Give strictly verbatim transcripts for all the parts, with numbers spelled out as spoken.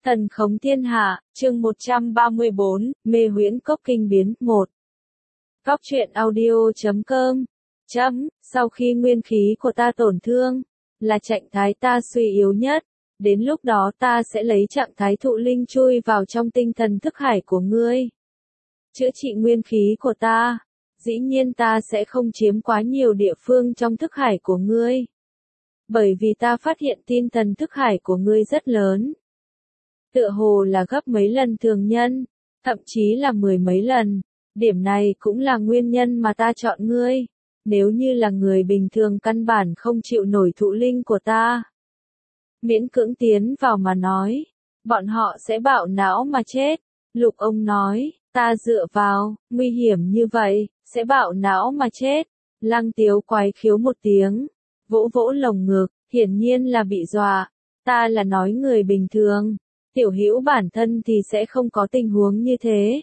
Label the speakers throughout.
Speaker 1: Thần khống thiên hạ, chương một trăm ba mươi bốn, mê huyễn cốc kinh biến, một. Góc truyện audio chấm com. Chấm, sau khi nguyên khí của ta tổn thương, là trạng thái ta suy yếu nhất, đến lúc đó ta sẽ lấy trạng thái thụ linh chui vào trong tinh thần thức hải của ngươi. Chữa trị nguyên khí của ta, dĩ nhiên ta sẽ không chiếm quá nhiều địa phương trong thức hải của ngươi. Bởi vì ta phát hiện tinh thần thức hải của ngươi rất lớn. Tựa hồ là gấp mấy lần thường nhân, thậm chí là mười mấy lần. Điểm này cũng là nguyên nhân mà ta chọn ngươi. Nếu như là người bình thường căn bản không chịu nổi thụ linh của ta, miễn cưỡng tiến vào mà nói, bọn họ sẽ bạo não mà chết. Lục ông nói, ta dựa vào, nguy hiểm như vậy, sẽ bạo não mà chết. Lăng Tiếu quái khiếu một tiếng, vỗ vỗ lồng ngực, hiển nhiên là bị dọa. Ta là nói người bình thường. Tiểu Hữu bản thân thì sẽ không có tình huống như thế.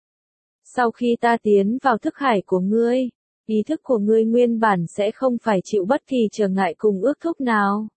Speaker 1: Sau khi ta tiến vào thức hải của ngươi, ý thức của ngươi nguyên bản sẽ không phải chịu bất kỳ trở ngại cùng ước thúc nào.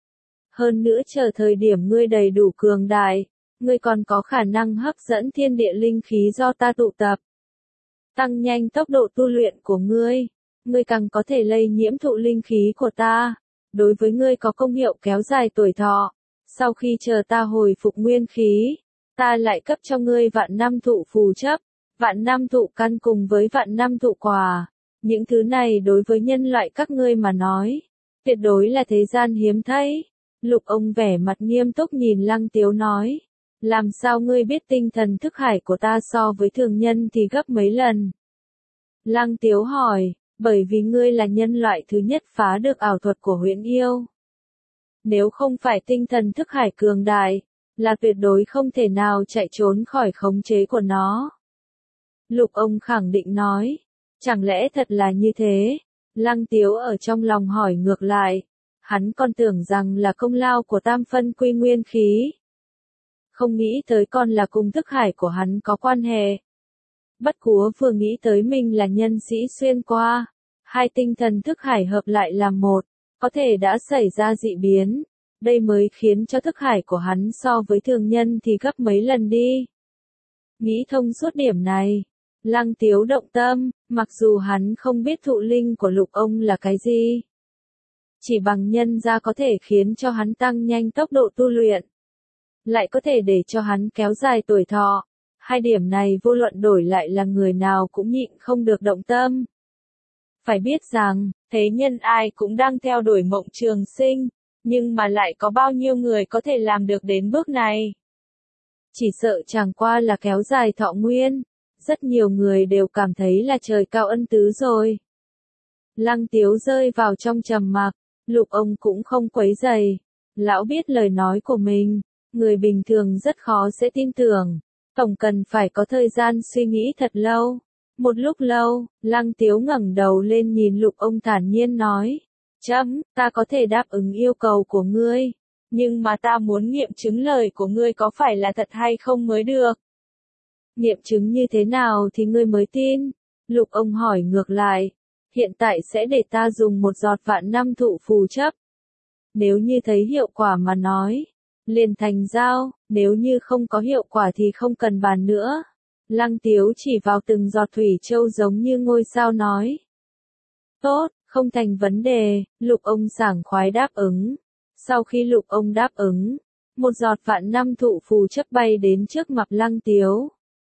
Speaker 1: Hơn nữa chờ thời điểm ngươi đầy đủ cường đại, ngươi còn có khả năng hấp dẫn thiên địa linh khí do ta tụ tập. Tăng nhanh tốc độ tu luyện của ngươi, ngươi càng có thể lây nhiễm thụ linh khí của ta. Đối với ngươi có công hiệu kéo dài tuổi thọ. Sau khi chờ ta hồi phục nguyên khí, ta lại cấp cho ngươi vạn năm thụ phù chấp, vạn năm thụ căn cùng với vạn năm thụ quả. Những thứ này đối với nhân loại các ngươi mà nói, tuyệt đối là thế gian hiếm thấy. Lục ông vẻ mặt nghiêm túc nhìn Lăng Tiếu nói, làm sao ngươi biết tinh thần thức hải của ta so với thường nhân thì gấp mấy lần? Lăng Tiếu hỏi, bởi vì ngươi là nhân loại thứ nhất phá được ảo thuật của huyễn yêu. Nếu không phải tinh thần thức hải cường đại, là tuyệt đối không thể nào chạy trốn khỏi khống chế của nó. Lục ông khẳng định nói, chẳng lẽ thật là như thế? Lăng Tiếu ở trong lòng hỏi ngược lại, hắn còn tưởng rằng là công lao của tam phân quy nguyên khí. Không nghĩ tới còn là cùng thức hải của hắn có quan hệ. Bất Cúa vừa nghĩ tới mình là nhân sĩ xuyên qua, hai tinh thần thức hải hợp lại làm một. Có thể đã xảy ra dị biến, đây mới khiến cho thức hải của hắn so với thường nhân thì gấp mấy lần đi. Nghĩ thông suốt điểm này, Lăng Tiếu động tâm, mặc dù hắn không biết thụ linh của lục ông là cái gì. Chỉ bằng nhân ra có thể khiến cho hắn tăng nhanh tốc độ tu luyện, lại có thể để cho hắn kéo dài tuổi thọ. Hai điểm này vô luận đổi lại là người nào cũng nhịn không được động tâm. Phải biết rằng, thế nhân ai cũng đang theo đuổi mộng trường sinh, nhưng mà lại có bao nhiêu người có thể làm được đến bước này. Chỉ sợ chẳng qua là kéo dài thọ nguyên, rất nhiều người đều cảm thấy là trời cao ân tứ rồi. Lăng Tiếu rơi vào trong trầm mặc, lục ông cũng không quấy rầy. Lão biết lời nói của mình, người bình thường rất khó sẽ tin tưởng, tổng cần phải có thời gian suy nghĩ thật lâu. Một lúc lâu, Lăng Tiếu ngẩng đầu lên nhìn lục ông thản nhiên nói, chấm, ta có thể đáp ứng yêu cầu của ngươi, nhưng mà ta muốn nghiệm chứng lời của ngươi có phải là thật hay không mới được. Nghiệm chứng như thế nào thì ngươi mới tin? Lục ông hỏi ngược lại, hiện tại sẽ để ta dùng một giọt vạn năm thụ phù chấp. Nếu như thấy hiệu quả mà nói, liền thành giao, nếu như không có hiệu quả thì không cần bàn nữa. Lăng Tiếu chỉ vào từng giọt thủy châu giống như ngôi sao nói. Tốt, không thành vấn đề, lục ông sảng khoái đáp ứng. Sau khi lục ông đáp ứng, một giọt vạn năm thụ phù chấp bay đến trước mặt Lăng Tiếu.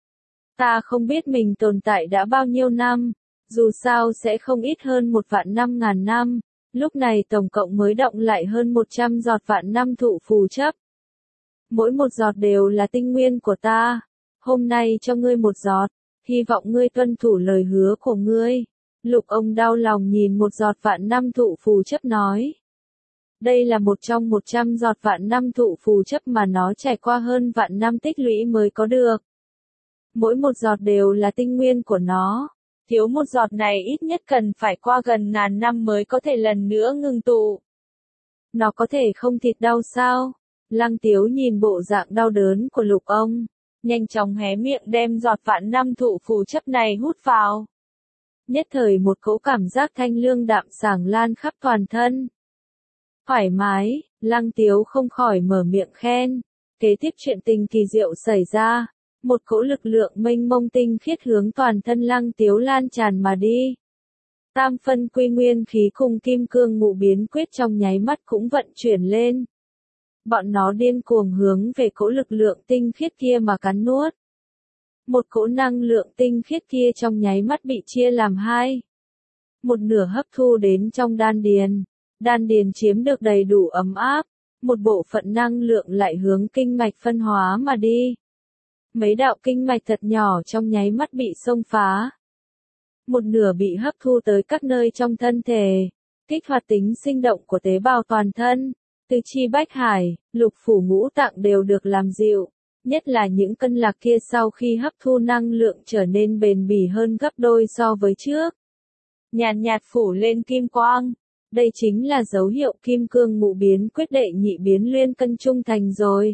Speaker 1: Ta không biết mình tồn tại đã bao nhiêu năm, dù sao sẽ không ít hơn một vạn năm ngàn năm, lúc này tổng cộng mới động lại hơn một trăm giọt vạn năm thụ phù chấp. Mỗi một giọt đều là tinh nguyên của ta. Hôm nay cho ngươi một giọt, hy vọng ngươi tuân thủ lời hứa của ngươi. Lục ông đau lòng nhìn một giọt vạn năm thụ phù chấp nói. Đây là một trong một trăm giọt vạn năm thụ phù chấp mà nó trải qua hơn vạn năm tích lũy mới có được. Mỗi một giọt đều là tinh nguyên của nó. Thiếu một giọt này ít nhất cần phải qua gần ngàn năm mới có thể lần nữa ngừng tụ. Nó có thể không thịt đau sao? Lăng Tiếu nhìn bộ dạng đau đớn của lục ông, nhanh chóng hé miệng đem giọt vạn năm thụ phù chấp này hút vào. Nhất thời một cỗ cảm giác thanh lương đạm sảng lan khắp toàn thân. Thoải mái, Lăng Tiếu không khỏi mở miệng khen. Kế tiếp chuyện tình kỳ diệu xảy ra, một cỗ lực lượng mênh mông tinh khiết hướng toàn thân Lăng Tiếu lan tràn mà đi. Tam phân quy nguyên khí cùng kim cương ngũ biến quyết trong nháy mắt cũng vận chuyển lên. Bọn nó điên cuồng hướng về cỗ lực lượng tinh khiết kia mà cắn nuốt. Một cỗ năng lượng tinh khiết kia trong nháy mắt bị chia làm hai. Một nửa hấp thu đến trong đan điền, đan điền chiếm được đầy đủ ấm áp, một bộ phận năng lượng lại hướng kinh mạch phân hóa mà đi. Mấy đạo kinh mạch thật nhỏ trong nháy mắt bị xông phá. Một nửa bị hấp thu tới các nơi trong thân thể, kích hoạt tính sinh động của tế bào toàn thân, tứ chi bách hải, lục phủ ngũ tạng đều được làm dịu, nhất là những cân lạc kia sau khi hấp thu năng lượng trở nên bền bỉ hơn gấp đôi so với trước. Nhàn nhạt phủ lên kim quang, đây chính là dấu hiệu kim cương ngũ biến quyết đệ nhị biến luyện cân trung thành rồi.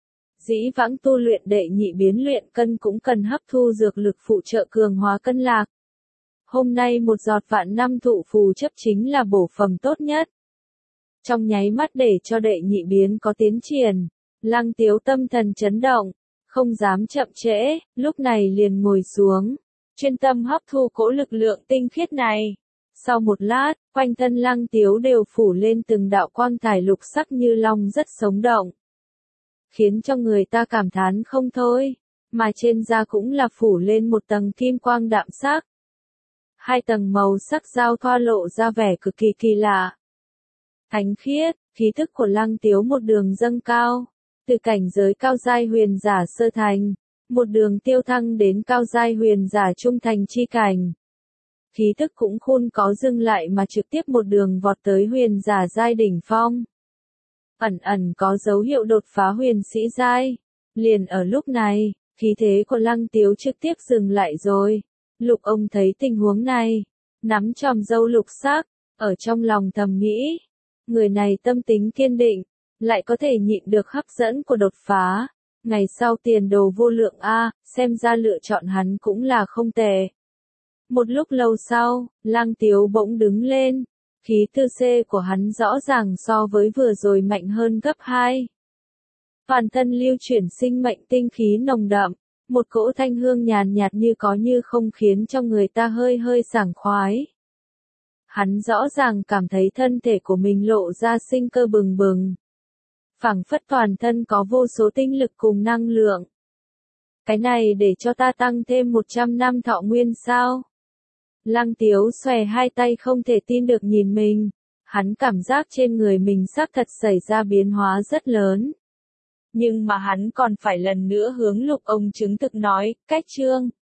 Speaker 1: Dĩ vãng tu luyện đệ nhị biến luyện cân cũng cần hấp thu dược lực phụ trợ cường hóa cân lạc. Hôm nay một giọt vạn năm thụ phù chấp chính là bổ phẩm tốt nhất. Trong nháy mắt để cho đệ nhị biến có tiến triển, Lăng Tiếu tâm thần chấn động, không dám chậm trễ, lúc này liền ngồi xuống, chuyên tâm hấp thu cỗ lực lượng tinh khiết này. Sau một lát, quanh thân Lăng Tiếu đều phủ lên từng đạo quang thải lục sắc như long rất sống động, khiến cho người ta cảm thán không thôi, mà trên da cũng là phủ lên một tầng kim quang đạm sắc. Hai tầng màu sắc giao thoa lộ ra vẻ cực kỳ kỳ lạ. Thánh khiết, khí thức của Lăng Tiếu một đường dâng cao, từ cảnh giới cao giai huyền giả sơ thành, một đường tiêu thăng đến cao giai huyền giả trung thành chi cảnh. Khí thức cũng khôn có dừng lại mà trực tiếp một đường vọt tới huyền giả giai đỉnh phong. Ẩn ẩn có dấu hiệu đột phá huyền sĩ giai. Liền ở lúc này, khí thế của Lăng Tiếu trực tiếp dừng lại rồi. Lục ông thấy tình huống này, nắm chòm râu lục sắc, ở trong lòng thầm nghĩ. Người này tâm tính kiên định, lại có thể nhịn được hấp dẫn của đột phá. Ngày sau tiền đồ vô lượng a, xem ra lựa chọn hắn cũng là không tệ. Một lúc lâu sau, Lăng Tiếu bỗng đứng lên, khí tư C của hắn rõ ràng so với vừa rồi mạnh hơn gấp hai. Toàn thân lưu chuyển sinh mệnh tinh khí nồng đậm, một cỗ thanh hương nhàn nhạt như có như không khiến cho người ta hơi hơi sảng khoái. Hắn rõ ràng cảm thấy thân thể của mình lộ ra sinh cơ bừng bừng. Phảng phất toàn thân có vô số tinh lực cùng năng lượng. Cái này để cho ta tăng thêm một trăm năm thọ nguyên sao? Lăng Tiếu xòe hai tay không thể tin được nhìn mình. Hắn cảm giác trên người mình xác thật xảy ra biến hóa rất lớn. Nhưng mà hắn còn phải lần nữa hướng Lục ông chứng thực nói, cách chương.